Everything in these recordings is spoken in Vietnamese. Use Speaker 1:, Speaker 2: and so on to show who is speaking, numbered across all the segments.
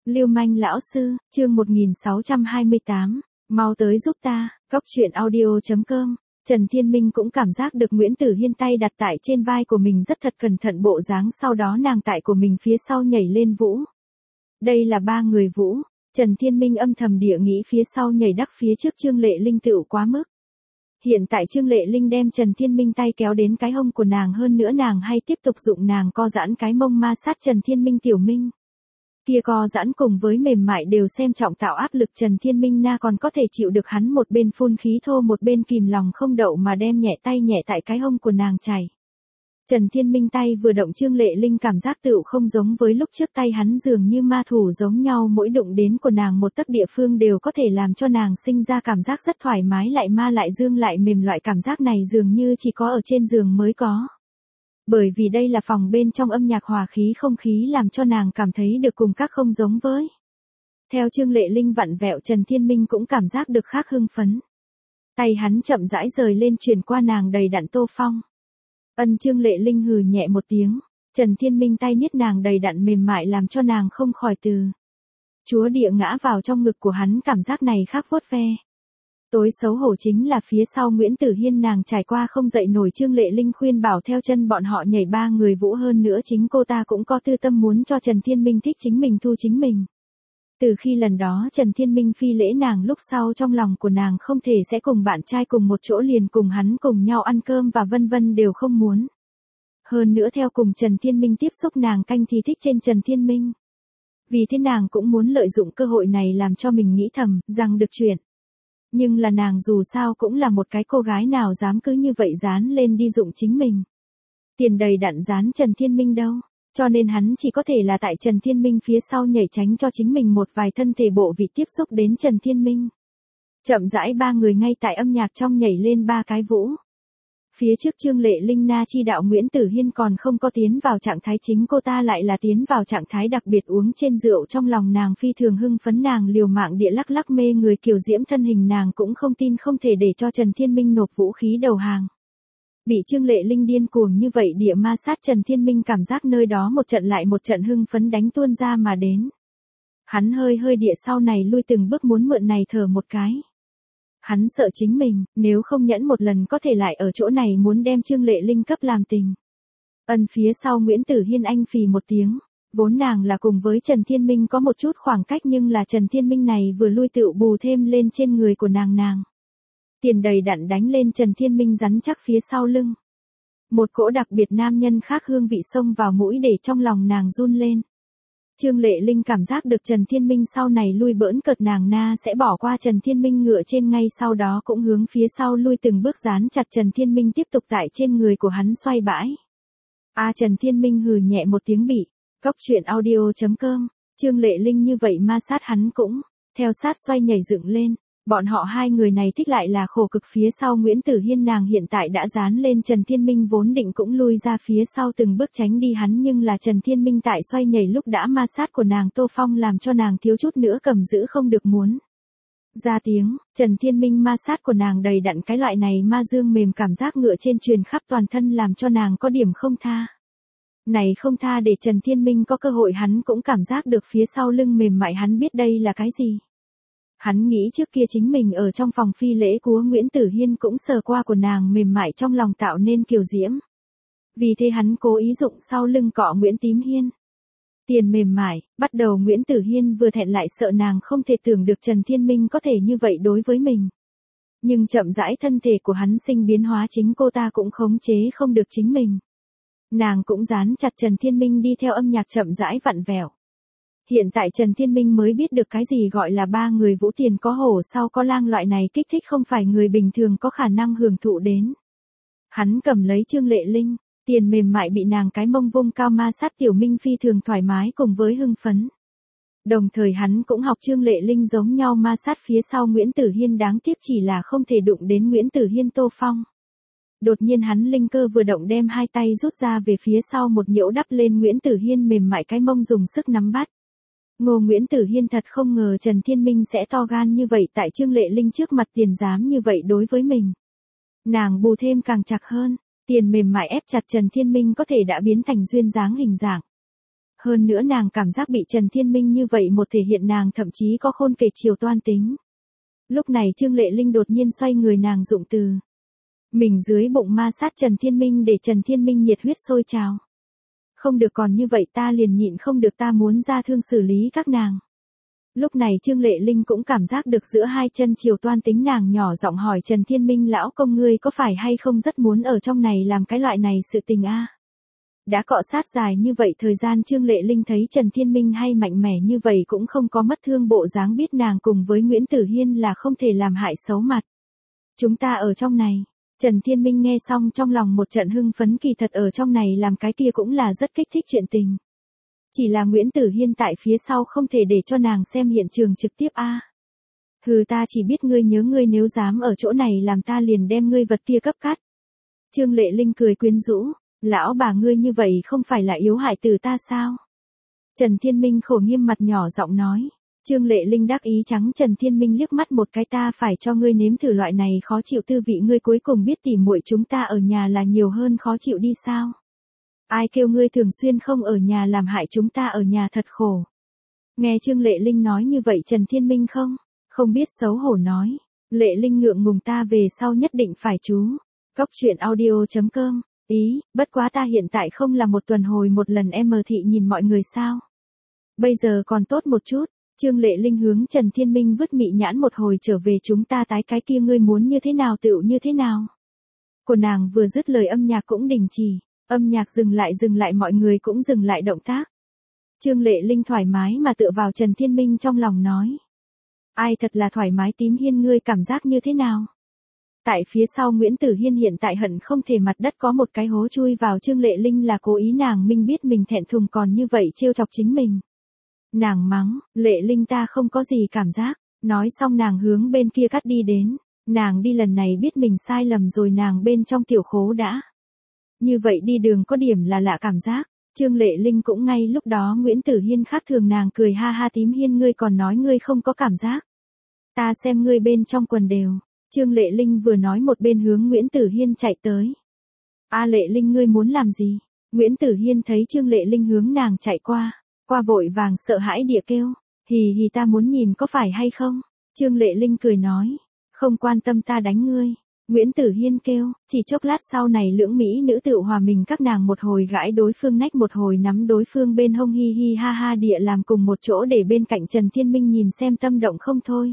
Speaker 1: Lưu manh lão sư, chương 1628, mau tới giúp ta, Cóc truyện audio.com. Trần Thiên Minh cũng cảm giác được Nguyễn Tử Hiên tay đặt tại trên vai của mình rất thật cẩn thận bộ dáng, sau đó nàng tại của mình phía sau nhảy lên vũ. Đây là ba người vũ, Trần Thiên Minh âm thầm địa nghĩ phía sau nhảy đắc phía trước Trương Lệ Linh tựu quá mức. Hiện tại Trương Lệ Linh đem Trần Thiên Minh tay kéo đến cái hông của nàng, hơn nữa nàng hay tiếp tục dụng nàng co giãn cái mông ma sát Trần Thiên Minh tiểu minh. Kia co giãn cùng với mềm mại đều xem trọng tạo áp lực, Trần Thiên Minh na còn có thể chịu được hắn một bên phun khí thô một bên kìm lòng không đậu mà đem nhẹ tay nhẹ tại cái hông của nàng chảy. Trần Thiên Minh tay vừa động, Trương Lệ Linh cảm giác tựu không giống với lúc trước, tay hắn dường như ma thủ giống nhau, mỗi đụng đến của nàng một tấc địa phương đều có thể làm cho nàng sinh ra cảm giác rất thoải mái, lại ma lại dương lại mềm, loại cảm giác này dường như chỉ có ở trên giường mới có. Bởi vì đây là phòng bên trong, âm nhạc hòa khí không khí làm cho nàng cảm thấy được cùng các không giống với. Theo Trương Lệ Linh vặn vẹo, Trần Thiên Minh cũng cảm giác được khác hưng phấn. Tay hắn chậm rãi rời lên truyền qua nàng đầy đặn tô phong. Trương Lệ Linh hừ nhẹ một tiếng, Trần Thiên Minh tay niết nàng đầy đặn mềm mại làm cho nàng không khỏi từ chúa địa ngã vào trong ngực của hắn, cảm giác này khác vuốt ve. Tối xấu hổ chính là phía sau Nguyễn Tử Hiên nàng trải qua không dậy nổi, Trương Lệ Linh khuyên bảo theo chân bọn họ nhảy ba người vũ, hơn nữa chính cô ta cũng có tư tâm muốn cho Trần Thiên Minh thích chính mình, thu chính mình. Từ khi lần đó Trần Thiên Minh phi lễ nàng lúc sau, trong lòng của nàng không thể sẽ cùng bạn trai cùng một chỗ liền cùng hắn cùng nhau ăn cơm và vân vân đều không muốn. Hơn nữa theo cùng Trần Thiên Minh tiếp xúc nàng canh thì thích trên Trần Thiên Minh. Vì thế nàng cũng muốn lợi dụng cơ hội này làm cho mình nghĩ thầm rằng được chuyện. Nhưng là nàng dù sao cũng là một cái cô gái, nào dám cứ như vậy dán lên đi dụng chính mình. Tiền đầy đặn dán Trần Thiên Minh đâu. Cho nên hắn chỉ có thể là tại Trần Thiên Minh phía sau nhảy tránh cho chính mình một vài thân thể bộ vị tiếp xúc đến Trần Thiên Minh. Chậm rãi ba người ngay tại âm nhạc trong nhảy lên ba cái vũ. Phía trước Trương Lệ Linh na chi đạo Nguyễn Tử Hiên còn không có tiến vào trạng thái chính, cô ta lại là tiến vào trạng thái đặc biệt, uống trên rượu, trong lòng nàng phi thường hưng phấn, nàng liều mạng địa lắc lắc mê người kiều diễm thân hình, nàng cũng không tin không thể để cho Trần Thiên Minh nộp vũ khí đầu hàng. Bị Trương Lệ Linh điên cuồng như vậy địa ma sát, Trần Thiên Minh cảm giác nơi đó một trận lại một trận hưng phấn đánh tuôn ra mà đến. Hắn hơi địa sau này lui từng bước, muốn mượn này thở một cái. Hắn sợ chính mình, nếu không nhẫn một lần có thể lại ở chỗ này muốn đem Trương Lệ Linh cấp làm tình. Phía sau Nguyễn Tử Hiên anh phì một tiếng, vốn nàng là cùng với Trần Thiên Minh có một chút khoảng cách, nhưng là Trần Thiên Minh này vừa lui tựu bù thêm lên trên người của nàng. Tiền đầy đặn đánh lên Trần Thiên Minh rắn chắc phía sau lưng. Một cỗ đặc biệt nam nhân khác hương vị xông vào mũi, để trong lòng nàng run lên. Trương Lệ Linh cảm giác được Trần Thiên Minh sau này lui bỡn cợt, nàng na sẽ bỏ qua Trần Thiên Minh ngựa trên, ngay sau đó cũng hướng phía sau lui từng bước, dán chặt Trần Thiên Minh tiếp tục tại trên người của hắn xoay bãi. Trần Thiên Minh hừ nhẹ một tiếng bị Cóc truyện audio.com. Trương Lệ Linh như vậy ma sát hắn cũng theo sát xoay nhảy dựng lên. Bọn họ hai người này thích lại là khổ cực, phía sau Nguyễn Tử Hiên nàng hiện tại đã dán lên Trần Thiên Minh, vốn định cũng lui ra phía sau từng bước tránh đi hắn, nhưng là Trần Thiên Minh tại xoay nhảy lúc đã ma sát của nàng tô phong, làm cho nàng thiếu chút nữa cầm giữ không được muốn ra tiếng. Trần Thiên Minh ma sát của nàng đầy đặn, cái loại này ma dương mềm cảm giác ngựa trên truyền khắp toàn thân, làm cho nàng có điểm không tha. Này không tha để Trần Thiên Minh có cơ hội, hắn cũng cảm giác được phía sau lưng mềm mại, hắn biết đây là cái gì. Hắn nghĩ trước kia chính mình ở trong phòng phi lễ của Nguyễn Tử Hiên cũng sờ qua của nàng mềm mại, trong lòng tạo nên kiều diễm. Vì thế hắn cố ý dụng sau lưng cọ Nguyễn Tím Hiên. Tiền mềm mại, bắt đầu Nguyễn Tử Hiên vừa thẹn lại sợ, nàng không thể tưởng được Trần Thiên Minh có thể như vậy đối với mình. Nhưng chậm rãi thân thể của hắn sinh biến hóa, chính cô ta cũng khống chế không được chính mình. Nàng cũng dán chặt Trần Thiên Minh đi theo âm nhạc chậm rãi vặn vẹo. Hiện tại Trần Thiên Minh mới biết được cái gì gọi là ba người vũ, tiền có hổ sau có lang, loại này kích thích không phải người bình thường có khả năng hưởng thụ đến. Hắn cầm lấy Trương Lệ Linh, tiền mềm mại bị nàng cái mông vung cao ma sát, tiểu minh phi thường thoải mái cùng với hưng phấn. Đồng thời hắn cũng học Trương Lệ Linh giống nhau ma sát phía sau Nguyễn Tử Hiên, đáng tiếc chỉ là không thể đụng đến Nguyễn Tử Hiên tô phong. Đột nhiên hắn linh cơ vừa động, đem hai tay rút ra về phía sau một nhiễu đắp lên Nguyễn Tử Hiên mềm mại cái mông, dùng sức nắm bắt. Ngô Nguyễn Tử Hiên thật không ngờ Trần Thiên Minh sẽ to gan như vậy, tại Trương Lệ Linh trước mặt tiền dám như vậy đối với mình. Nàng bù thêm càng chặt hơn, tiền mềm mại ép chặt Trần Thiên Minh có thể đã biến thành duyên dáng hình dạng. Hơn nữa nàng cảm giác bị Trần Thiên Minh như vậy một thể hiện nàng thậm chí có khôn kể chiều toan tính. Lúc này Trương Lệ Linh đột nhiên xoay người nàng dụng từ. Mình dưới bụng ma sát Trần Thiên Minh để Trần Thiên Minh nhiệt huyết sôi trào. Không được còn như vậy ta liền nhịn không được ta muốn ra thương xử lý các nàng. Lúc này Trương Lệ Linh cũng cảm giác được giữa hai chân chiều toan tính nàng nhỏ giọng hỏi Trần Thiên Minh lão công ngươi có phải hay không rất muốn ở trong này làm cái loại này sự tình a? Đã cọ sát dài như vậy thời gian Trương Lệ Linh thấy Trần Thiên Minh hay mạnh mẽ như vậy cũng không có mất thương bộ dáng biết nàng cùng với Nguyễn Tử Hiên là không thể làm hại xấu mặt. Chúng ta ở trong này. Trần Thiên Minh nghe xong trong lòng một trận hưng phấn kỳ thật ở trong này làm cái kia cũng là rất kích thích chuyện tình. Chỉ là Nguyễn Tử Hiên tại phía sau không thể để cho nàng xem hiện trường trực tiếp a. Hừ ta chỉ biết ngươi nhớ ngươi nếu dám ở chỗ này làm ta liền đem ngươi vật kia cấp cắt. Trương Lệ Linh cười quyến rũ, lão bà ngươi như vậy không phải là yếu hại từ ta sao? Trần Thiên Minh khổ nghiêm mặt nhỏ giọng nói. Trương Lệ Linh đắc ý trắng Trần Thiên Minh liếc mắt một cái ta phải cho ngươi nếm thử loại này khó chịu tư vị ngươi cuối cùng biết tỉ muội chúng ta ở nhà là nhiều hơn khó chịu đi sao? Ai kêu ngươi thường xuyên không ở nhà làm hại chúng ta ở nhà thật khổ. Nghe Trương Lệ Linh nói như vậy Trần Thiên Minh không biết xấu hổ nói. Lệ Linh ngượng ngùng ta về sau nhất định phải chú. Cóc truyện audio.com. Ý, bất quá ta hiện tại không là một tuần hồi một lần em thị nhìn mọi người sao. Bây giờ còn tốt một chút. Trương Lệ Linh hướng Trần Thiên Minh vứt mị nhãn một hồi trở về chúng ta tái cái kia ngươi muốn như thế nào tựu như thế nào. Của nàng vừa dứt lời âm nhạc cũng đình chỉ. Âm nhạc dừng lại mọi người cũng dừng lại động tác. Trương Lệ Linh thoải mái mà tựa vào Trần Thiên Minh trong lòng nói. Ai thật là thoải mái Tím Hiên ngươi cảm giác như thế nào? Tại phía sau Nguyễn Tử Hiên hiện tại hận không thể mặt đất có một cái hố chui vào Trương Lệ Linh là cố ý nàng minh biết mình thẹn thùng còn như vậy trêu chọc chính mình. Nàng mắng, Lệ Linh ta không có gì cảm giác, nói xong nàng hướng bên kia cắt đi đến, nàng đi lần này biết mình sai lầm rồi nàng bên trong tiểu khố đã. Như vậy đi đường có điểm là lạ cảm giác, Trương Lệ Linh cũng ngay lúc đó Nguyễn Tử Hiên khác thường nàng cười ha ha Tím Hiên ngươi còn nói ngươi không có cảm giác. Ta xem ngươi bên trong quần đều, Trương Lệ Linh vừa nói một bên hướng Nguyễn Tử Hiên chạy tới. A Lệ Linh ngươi muốn làm gì? Nguyễn Tử Hiên thấy Trương Lệ Linh hướng nàng chạy qua vội vàng sợ hãi địa kêu, hì hì ta muốn nhìn có phải hay không? Trương Lệ Linh cười nói, không quan tâm ta đánh ngươi. Nguyễn Tử Hiên kêu, chỉ chốc lát sau này lưỡng mỹ nữ tự hòa mình các nàng một hồi gãi đối phương nách một hồi nắm đối phương bên hông hi hi ha ha địa làm cùng một chỗ để bên cạnh Trần Thiên Minh nhìn xem tâm động không thôi.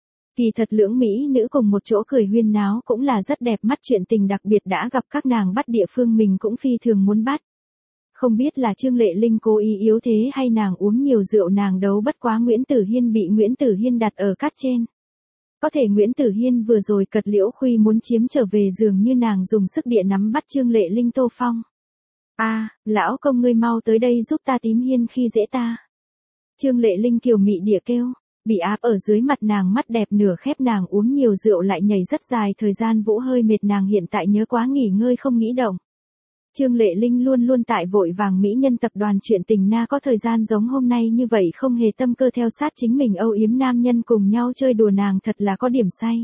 Speaker 1: Kỳ thật lưỡng mỹ nữ cùng một chỗ cười huyên náo cũng là rất đẹp mắt chuyện tình đặc biệt đã gặp các nàng bắt địa phương mình cũng phi thường muốn bắt. Không biết là Trương Lệ Linh cố ý yếu thế hay nàng uống nhiều rượu nàng đấu bất quá Nguyễn Tử Hiên bị Nguyễn Tử Hiên đặt ở cát trên. Có thể Nguyễn Tử Hiên vừa rồi cật liễu khuy muốn chiếm trở về giường như nàng dùng sức địa nắm bắt Trương Lệ Linh tô phong. A, lão công ngươi mau tới đây giúp ta Tím Hiên khi dễ ta. Trương Lệ Linh kiều mị địa kêu, bị áp ở dưới mặt nàng mắt đẹp nửa khép nàng uống nhiều rượu lại nhảy rất dài thời gian vũ hơi mệt nàng hiện tại nhớ quá nghỉ ngơi không nghĩ động. Trương Lệ Linh luôn luôn tại vội vàng mỹ nhân tập đoàn chuyện tình na có thời gian giống hôm nay như vậy không hề tâm cơ theo sát chính mình âu yếm nam nhân cùng nhau chơi đùa nàng thật là có điểm say.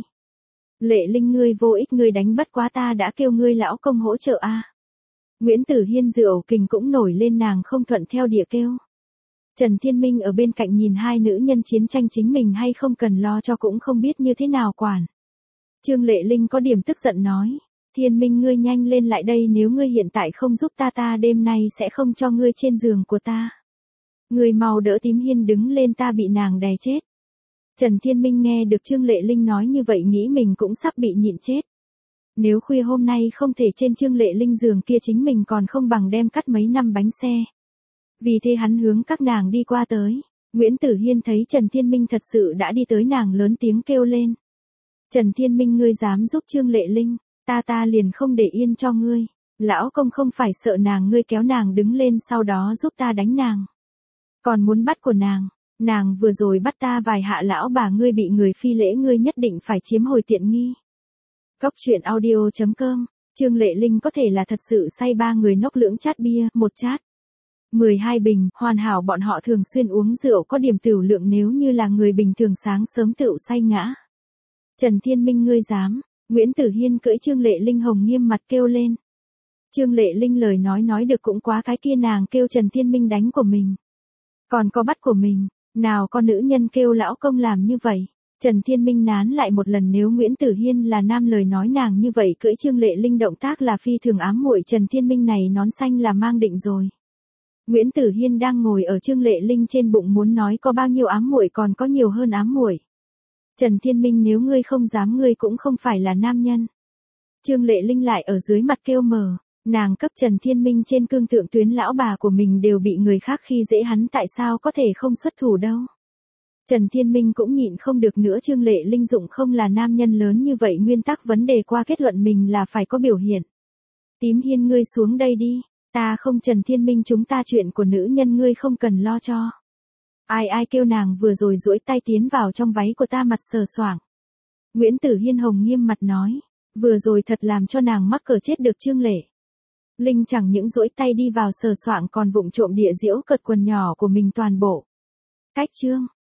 Speaker 1: Lệ Linh ngươi vô ích ngươi đánh bất quá ta đã kêu ngươi lão công hỗ trợ a. Nguyễn Tử Hiên rượu kình cũng nổi lên nàng không thuận theo địa kêu. Trần Thiên Minh ở bên cạnh nhìn hai nữ nhân chiến tranh chính mình hay không cần lo cho cũng không biết như thế nào quản. Trương Lệ Linh có điểm tức giận nói. Thiên Minh ngươi nhanh lên lại đây nếu ngươi hiện tại không giúp ta đêm nay sẽ không cho ngươi trên giường của ta. Ngươi mau đỡ Tím Hiên đứng lên ta bị nàng đè chết. Trần Thiên Minh nghe được Trương Lệ Linh nói như vậy nghĩ mình cũng sắp bị nhịn chết. Nếu khuya hôm nay không thể trên Trương Lệ Linh giường kia chính mình còn không bằng đem cắt mấy năm bánh xe. Vì thế hắn hướng các nàng đi qua tới. Nguyễn Tử Hiên thấy Trần Thiên Minh thật sự đã đi tới nàng lớn tiếng kêu lên. Trần Thiên Minh ngươi dám giúp Trương Lệ Linh. Ta liền không để yên cho ngươi. Lão công không phải sợ nàng ngươi kéo nàng đứng lên sau đó giúp ta đánh nàng. Còn muốn bắt của nàng vừa rồi bắt ta vài hạ lão bà ngươi bị người phi lễ ngươi nhất định phải chiếm hồi tiện nghi. Cóc truyện audio.com, Trương Lệ Linh có thể là thật sự say ba người nốc lưỡng chát bia, một chát. 12 bình, hoàn hảo bọn họ thường xuyên uống rượu có điểm tửu lượng nếu như là người bình thường sáng sớm tựu say ngã. Trần Thiên Minh ngươi dám. Nguyễn Tử Hiên cưỡi Trương Lệ Linh hồng nghiêm mặt kêu lên. Trương Lệ Linh lời nói được cũng quá, cái kia nàng kêu Trần Thiên Minh đánh của mình. Còn có bắt của mình, nào có nữ nhân kêu lão công làm như vậy. Trần Thiên Minh nán lại một lần, nếu Nguyễn Tử Hiên là nam lời nói nàng như vậy cưỡi Trương Lệ Linh động tác là phi thường ám muội, Trần Thiên Minh này nón xanh là mang định rồi. Nguyễn Tử Hiên đang ngồi ở Trương Lệ Linh trên bụng, muốn nói có bao nhiêu ám muội còn có nhiều hơn ám muội. Trần Thiên Minh, nếu ngươi không dám ngươi cũng không phải là nam nhân. Trương Lệ Linh lại ở dưới mặt kêu mờ, nàng cấp Trần Thiên Minh trên cương thượng tuyến, lão bà của mình đều bị người khác khi dễ, hắn tại sao có thể không xuất thủ đâu. Trần Thiên Minh cũng nhịn không được nữa, Trương Lệ Linh dụng không là nam nhân lớn như vậy, nguyên tắc vấn đề qua kết luận mình là phải có biểu hiện. Tím Hiên, ngươi xuống đây đi, ta không. Trần Thiên Minh, chúng ta chuyện của nữ nhân ngươi không cần lo cho. Ai kêu nàng vừa rồi duỗi tay tiến vào trong váy của ta mặt sờ soạng. Nguyễn Tử Hiên hồng nghiêm mặt nói, vừa rồi thật làm cho nàng mắc cỡ chết được. Trương Lệ Linh chẳng những duỗi tay đi vào sờ soạng còn vụng trộm địa diễu cợt quần nhỏ của mình toàn bộ. Cách Trương